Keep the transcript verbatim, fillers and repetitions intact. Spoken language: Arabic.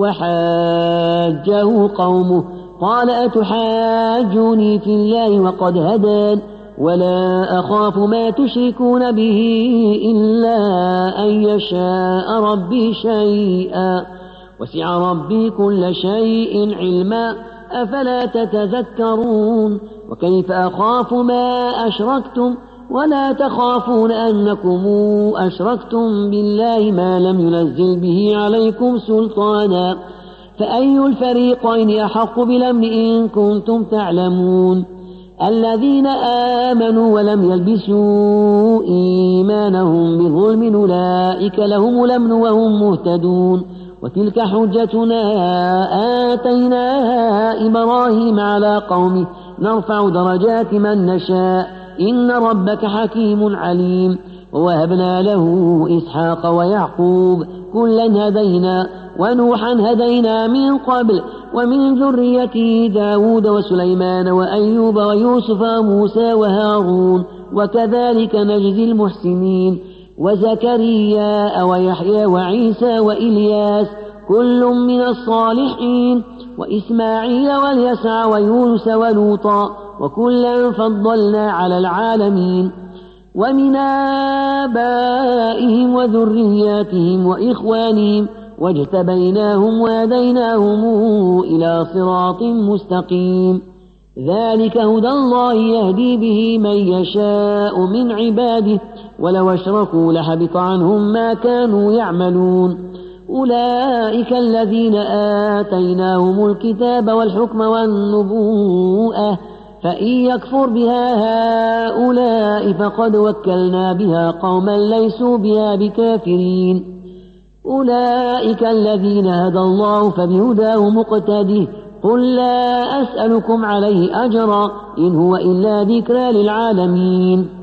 وحاجه قومه قال أتحاجوني في الله وقد هدان ولا أخاف ما تشركون به إلا أن يشاء ربي شيئا وسع ربي كل شيء علما أفلا تتذكرون وكيف أخاف ما أشركتم ولا تخافون أنكم أشركتم بالله ما لم ينزل به عليكم سلطانا فأي الفريقين أحق بالأمن إن كنتم تعلمون الذين آمنوا ولم يلبسوا إيمانهم بظلم أولئك لهم الأمن وهم مهتدون وتلك حجتنا آتيناها إبراهيم على قومه نرفع درجات من نشاء إن ربك حكيم عليم ووهبنا له إسحاق ويعقوب كلا هدينا ونوحا هدينا من قبل ومن ذريته داود وسليمان وأيوب ويوسف وموسى وهارون وكذلك نجزي المحسنين وزكريا ويحيى وعيسى وإلياس كل من الصالحين وإسماعيل واليسع ويونس ولوطا وكلا فضلنا على العالمين ومن آبائهم وذرياتهم وإخوانهم واجتبيناهم وهديناهم إلى صراط مستقيم ذلك هدى الله يهدي به من يشاء من عباده ولو أشركوا لحبط عنهم ما كانوا يعملون أولئك الذين آتيناهم الكتاب والحكم والنبوءة فإن يكفر بها هؤلاء فقد وكلنا بها قوما ليسوا بها بكافرين أولئك الذين هدى الله فبهداه مقتده قل لا أسألكم عليه أجرا إن هو إلا ذكرى للعالمين